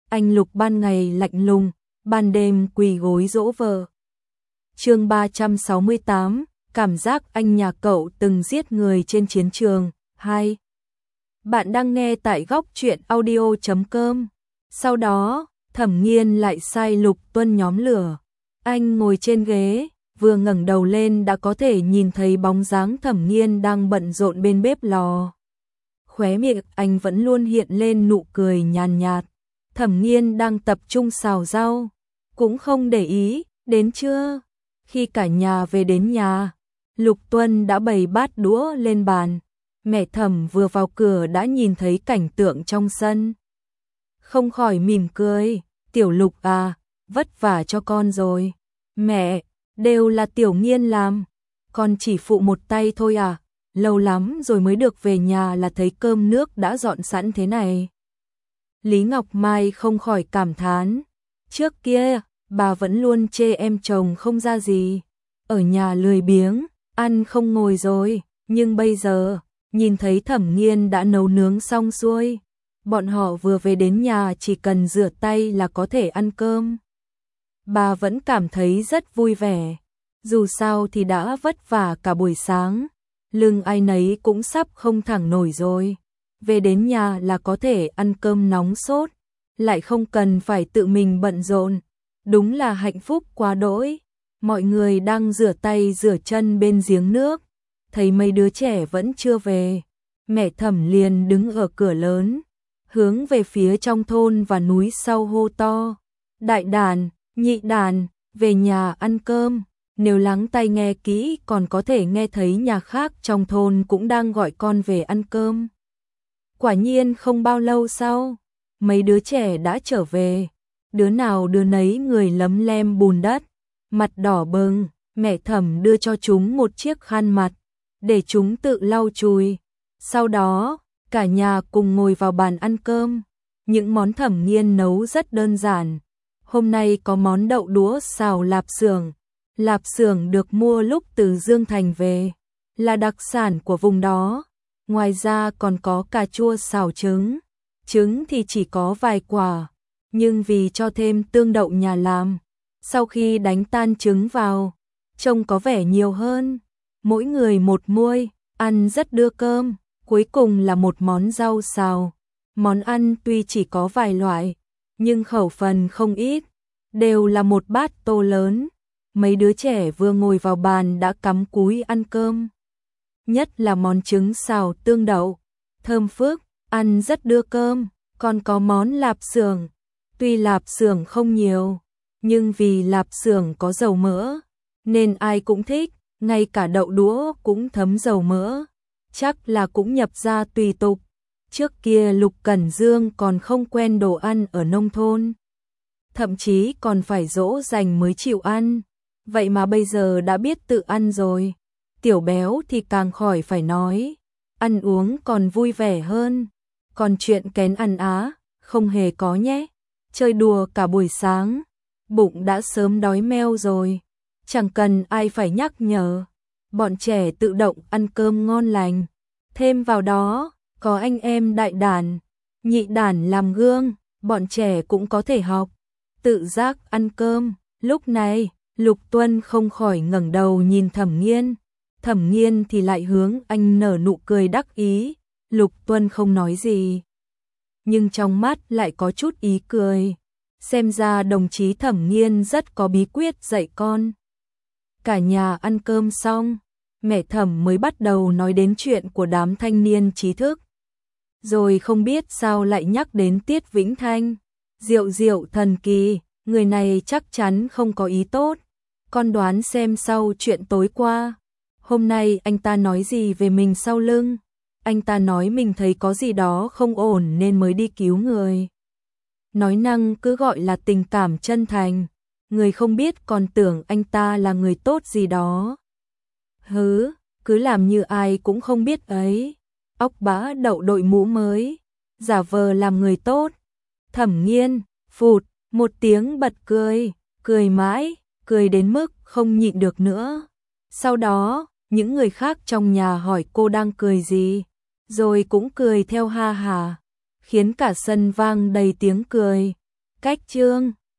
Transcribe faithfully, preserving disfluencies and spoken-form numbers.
anh Lục ban ngày lạnh lùng, ban đêm quỳ gối dỗ vợ. Chương ba trăm sáu mươi tám, cảm giác anh nhà cậu từng giết người trên chiến trường. Hai. Bạn đang nghe tại góc truyện audio chấm com. Sau đó, Thẩm Nghiên lại sai Lục Tuân nhóm lửa. Anh ngồi trên ghế, vừa ngẩng đầu lên đã có thể nhìn thấy bóng dáng Thẩm Nghiên đang bận rộn bên bếp lò. Khóe miệng anh vẫn luôn hiện lên nụ cười nhàn nhạt. Thẩm Nghiên đang tập trung xào rau, cũng không để ý. Đến trưa, khi cả nhà về đến nhà, Lục Tuân đã bày bát đũa lên bàn. Mẹ Thẩm vừa vào cửa đã nhìn thấy cảnh tượng trong sân, không khỏi mỉm cười. Tiểu Lục à, vất vả cho con rồi. Mẹ, đều là Tiểu Nghiên làm, con chỉ phụ một tay thôi à. Lâu lắm rồi mới được về nhà là thấy cơm nước đã dọn sẵn thế này. Lý Ngọc Mai không khỏi cảm thán. Trước kia, bà vẫn luôn chê em chồng không ra gì, ở nhà lười biếng, ăn không ngồi rồi. Nhưng bây giờ, nhìn thấy Thẩm Nghiên đã nấu nướng xong xuôi, bọn họ vừa về đến nhà chỉ cần rửa tay là có thể ăn cơm. Bà vẫn cảm thấy rất vui vẻ. Dù sao thì đã vất vả cả buổi sáng, lưng ai nấy cũng sắp không thẳng nổi rồi. Về đến nhà là có thể ăn cơm nóng sốt, lại không cần phải tự mình bận rộn. Đúng là hạnh phúc quá đỗi. Mọi người đang rửa tay rửa chân bên giếng nước, thấy mấy đứa trẻ vẫn chưa về. Mẹ Thẩm liền đứng ở cửa lớn, hướng về phía trong thôn và núi sau hô to. Đại đàn, nhị đàn, về nhà ăn cơm. Nếu lắng tai nghe kỹ còn có thể nghe thấy nhà khác trong thôn cũng đang gọi con về ăn cơm. Quả nhiên không bao lâu sau, mấy đứa trẻ đã trở về. Đứa nào đứa nấy người lấm lem bùn đất, mặt đỏ bừng. Mẹ Thẩm đưa cho chúng một chiếc khăn mặt, để chúng tự lau chùi. Sau đó, cả nhà cùng ngồi vào bàn ăn cơm. Những món Thẩm Nghiên nấu rất đơn giản. Hôm nay có món đậu đũa xào lạp xưởng. Lạp xưởng được mua lúc từ Dương Thành về, là đặc sản của vùng đó. Ngoài ra còn có cà chua xào trứng. Trứng thì chỉ có vài quả, nhưng vì cho thêm tương đậu nhà làm, sau khi đánh tan trứng vào, trông có vẻ nhiều hơn. Mỗi người một muôi, ăn rất đưa cơm. Cuối cùng là một món rau xào. Món ăn tuy chỉ có vài loại, nhưng khẩu phần không ít, đều là một bát tô lớn. Mấy đứa trẻ vừa ngồi vào bàn đã cắm cúi ăn cơm. Nhất là món trứng xào tương đậu, thơm phức, ăn rất đưa cơm. Còn có món lạp xưởng. Tuy lạp xưởng không nhiều, nhưng vì lạp xưởng có dầu mỡ, nên ai cũng thích. Ngay cả đậu đũa cũng thấm dầu mỡ. Chắc là cũng nhập ra tùy tục. Trước kia Lục Cẩn Dương còn không quen đồ ăn ở nông thôn, thậm chí còn phải dỗ dành mới chịu ăn. Vậy mà bây giờ đã biết tự ăn rồi. Tiểu Béo thì càng khỏi phải nói, ăn uống còn vui vẻ hơn. Còn chuyện kén ăn á, không hề có nhé. Chơi đùa cả buổi sáng, bụng đã sớm đói meo rồi. Chẳng cần ai phải nhắc nhở, bọn trẻ tự động ăn cơm ngon lành. Thêm vào đó, có anh em đại đàn, nhị đàn làm gương, bọn trẻ cũng có thể học, tự giác ăn cơm. Lúc này, Lục Tuân không khỏi ngẩng đầu nhìn Thẩm Nghiên. Thẩm Nghiên thì lại hướng anh nở nụ cười đắc ý. Lục Tuân không nói gì, nhưng trong mắt lại có chút ý cười. Xem ra đồng chí Thẩm Nghiên rất có bí quyết dạy con. Cả nhà ăn cơm xong, mẹ Thẩm mới bắt đầu nói đến chuyện của đám thanh niên trí thức. Rồi không biết sao lại nhắc đến Tiết Vĩnh Thanh. Diệu diệu thần kỳ, người này chắc chắn không có ý tốt. Con đoán xem sau chuyện tối qua, hôm nay anh ta nói gì về mình sau lưng. Anh ta nói mình thấy có gì đó không ổn nên mới đi cứu người. Nói năng cứ gọi là tình cảm chân thành. Người không biết còn tưởng anh ta là người tốt gì đó. Hứ, cứ làm như ai cũng không biết ấy. Óc bã đậu đội mũ mới, giả vờ làm người tốt. Thẩm Nghiên, phụt, một tiếng bật cười, cười mãi, cười đến mức không nhịn được nữa. Sau đó, những người khác trong nhà hỏi cô đang cười gì, rồi cũng cười theo ha hà, khiến cả sân vang đầy tiếng cười. Cách chương